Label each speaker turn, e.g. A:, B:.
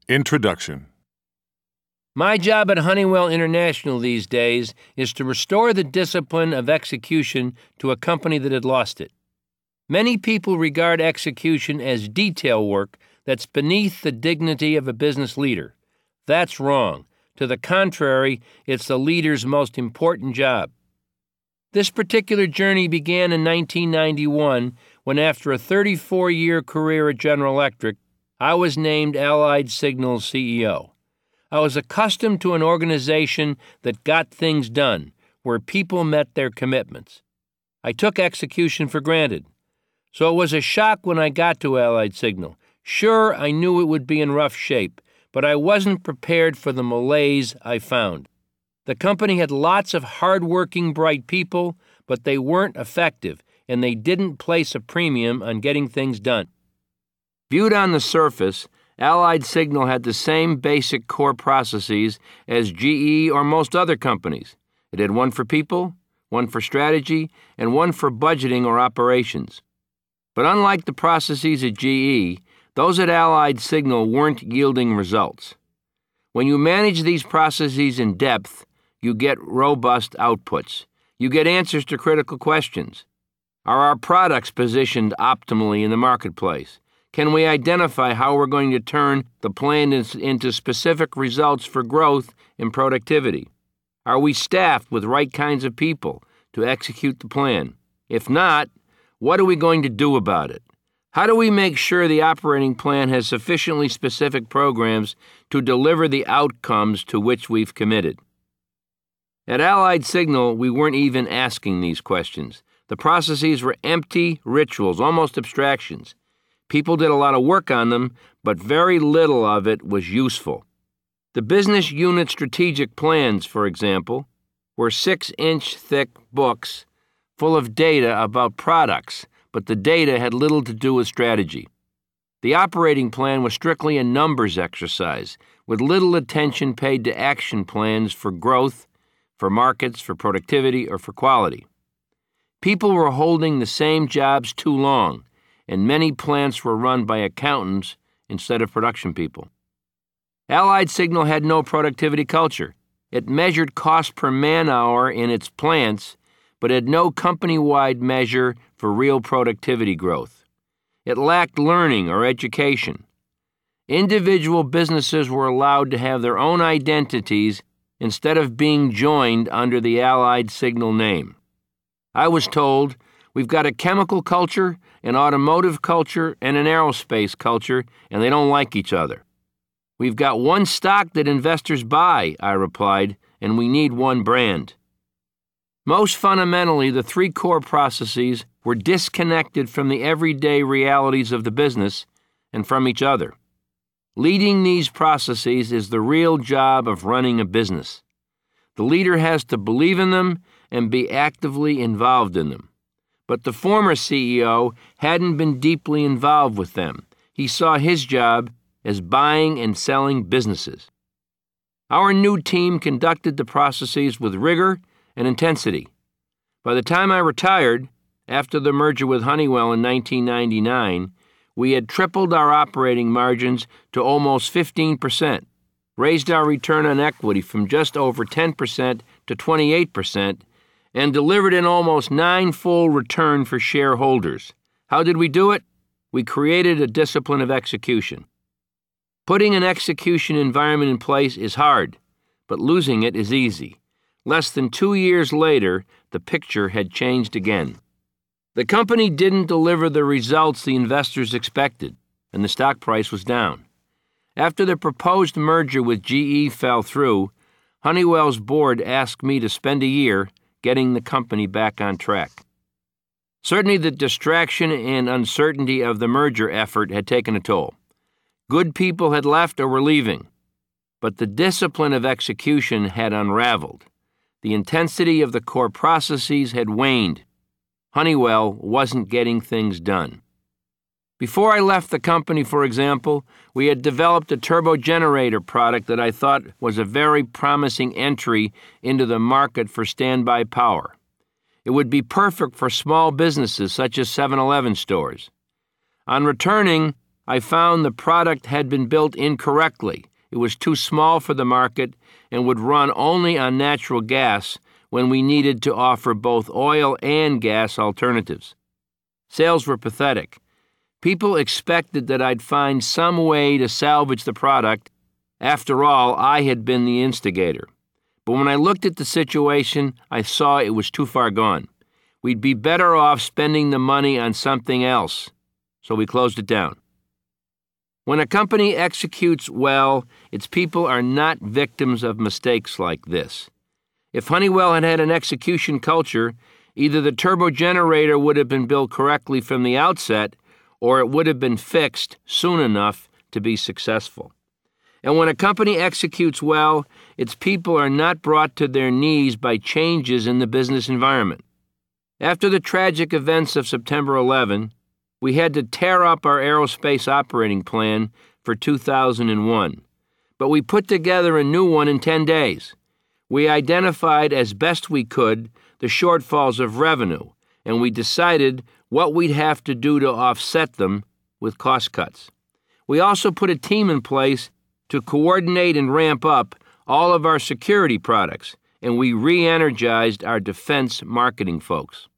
A: Introduction.
B: My job at Honeywell International these days is to restore the discipline of execution to a company that had lost it. Many people regard execution as detail work that's beneath the dignity of a business leader. That's wrong. To the contrary, it's the leader's most important job. This particular journey began in 1991 when, after a 34-year career at General Electric, I was named Allied Signal's CEO. I was accustomed to an organization that got things done, where people met their commitments. I took execution for granted. So it was a shock when I got to Allied Signal. Sure, I knew it would be in rough shape, but I wasn't prepared for the malaise I found. The company had lots of hard-working, bright people, but they weren't effective, and they didn't place a premium on getting things done. Viewed on the surface, Allied Signal had the same basic core processes as GE or most other companies. It had one for people, one for strategy, and one for budgeting or operations. But unlike the processes at GE, those at Allied Signal weren't yielding results. When you manage these processes in depth, you get robust outputs. You get answers to critical questions. Are our products positioned optimally in the marketplace? Can we identify how we're going to turn the plan into specific results for growth and productivity? Are we staffed with right kinds of people to execute the plan? If not, what are we going to do about it? How do we make sure the operating plan has sufficiently specific programs to deliver the outcomes to which we've committed? At Allied Signal, we weren't even asking these questions. The processes were empty rituals, almost abstractions. People did a lot of work on them, but very little of it was useful. The business unit strategic plans, for example, were 6-inch thick books full of data about products, but the data had little to do with strategy. The operating plan was strictly a numbers exercise, with little attention paid to action plans for growth, for markets, for productivity, or for quality. People were holding the same jobs too long, and many plants were run by accountants instead of production people. Allied Signal had no productivity culture. It measured cost per man-hour in its plants, but had no company-wide measure for real productivity growth. It lacked learning or education. Individual businesses were allowed to have their own identities instead of being joined under the Allied Signal name. I was told, we've got a chemical culture, an automotive culture, and an aerospace culture, and they don't like each other. We've got one stock that investors buy, I replied, and we need one brand. Most fundamentally, the three core processes were disconnected from the everyday realities of the business and from each other. Leading these processes is the real job of running a business. The leader has to believe in them and be actively involved in them. But the former CEO hadn't been deeply involved with them. He saw his job as buying and selling businesses. Our new team conducted the processes with rigor and intensity. By the time I retired, after the merger with Honeywell in 1999, we had tripled our operating margins to almost 15%, raised our return on equity from just over 10% to 28%, and delivered an almost 9-fold return for shareholders. How did we do it? We created a discipline of execution. Putting an execution environment in place is hard, but losing it is easy. Less than 2 years later, the picture had changed again. The company didn't deliver the results the investors expected, and the stock price was down. After the proposed merger with GE fell through, Honeywell's board asked me to spend a year getting the company back on track. Certainly the distraction and uncertainty of the merger effort had taken a toll. Good people had left or were leaving, but the discipline of execution had unraveled. The intensity of the core processes had waned. Honeywell wasn't getting things done. Before I left the company, for example, we had developed a turbogenerator product that I thought was a very promising entry into the market for standby power. It would be perfect for small businesses such as 7-Eleven stores. On returning, I found the product had been built incorrectly. It was too small for the market and would run only on natural gas when we needed to offer both oil and gas alternatives. Sales were pathetic. People expected that I'd find some way to salvage the product. After all, I had been the instigator. But when I looked at the situation, I saw it was too far gone. We'd be better off spending the money on something else. So we closed it down. When a company executes well, its people are not victims of mistakes like this. If Honeywell had had an execution culture, either the turbo generator would have been built correctly from the outset, or it would have been fixed soon enough to be successful. And when a company executes well, its people are not brought to their knees by changes in the business environment. After the tragic events of September 11, we had to tear up our aerospace operating plan for 2001, but we put together a new one in 10 days. We identified as best we could the shortfalls of revenue, and we decided what we'd have to do to offset them with cost cuts. We also put a team in place to coordinate and ramp up all of our security products, and we re-energized our defense marketing folks.